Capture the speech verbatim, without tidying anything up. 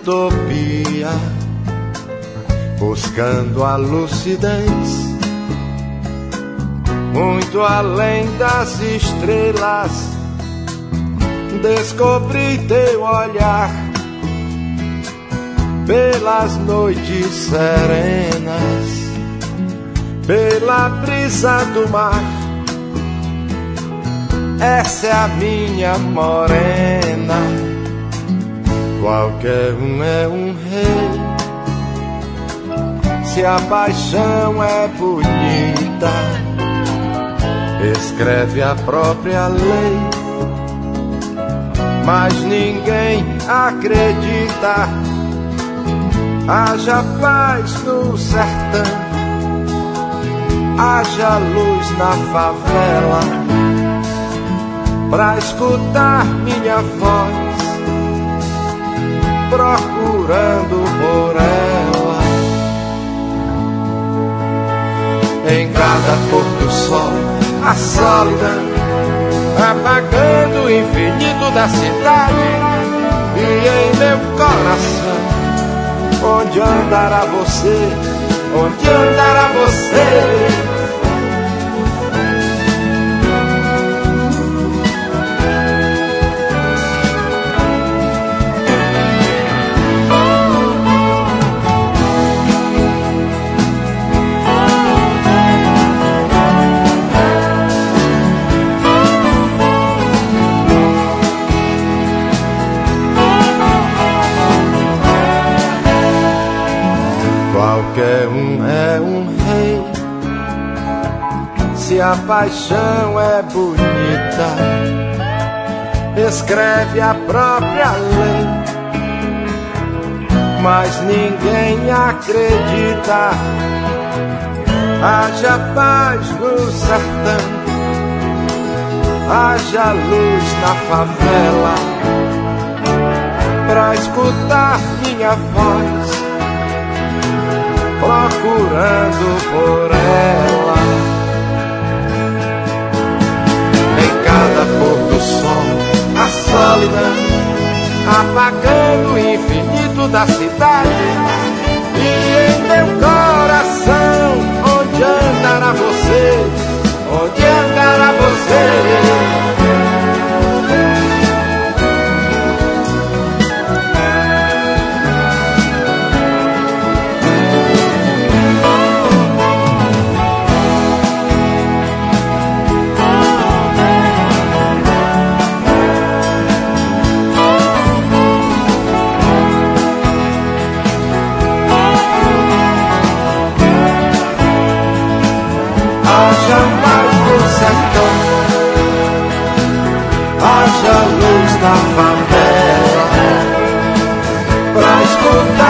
utopia, buscando a lucidez, muito além das estrelas. Descobri teu olhar pelas noites serenas, pela brisa do mar. Essa é a minha morena. Qualquer um é um rei, se a paixão é bonita, escreve a própria lei, mas ninguém acredita. Haja paz no sertão, haja luz na favela, pra escutar minha voz, procurando por ela. Em cada pôr do sol, a sólida, apagando o infinito da cidade. E em meu coração, onde andará você? Onde andará você? Qualquer um é um rei, se a paixão é bonita, escreve a própria lei, mas ninguém acredita. Haja paz no sertão, haja luz na favela, pra escutar minha voz, procurando por ela. Em cada pôr do sol, a sólida, apagando o infinito da cidade. E em meu coração, onde andará você? Onde andará você? Haja luz na favela, pra escutar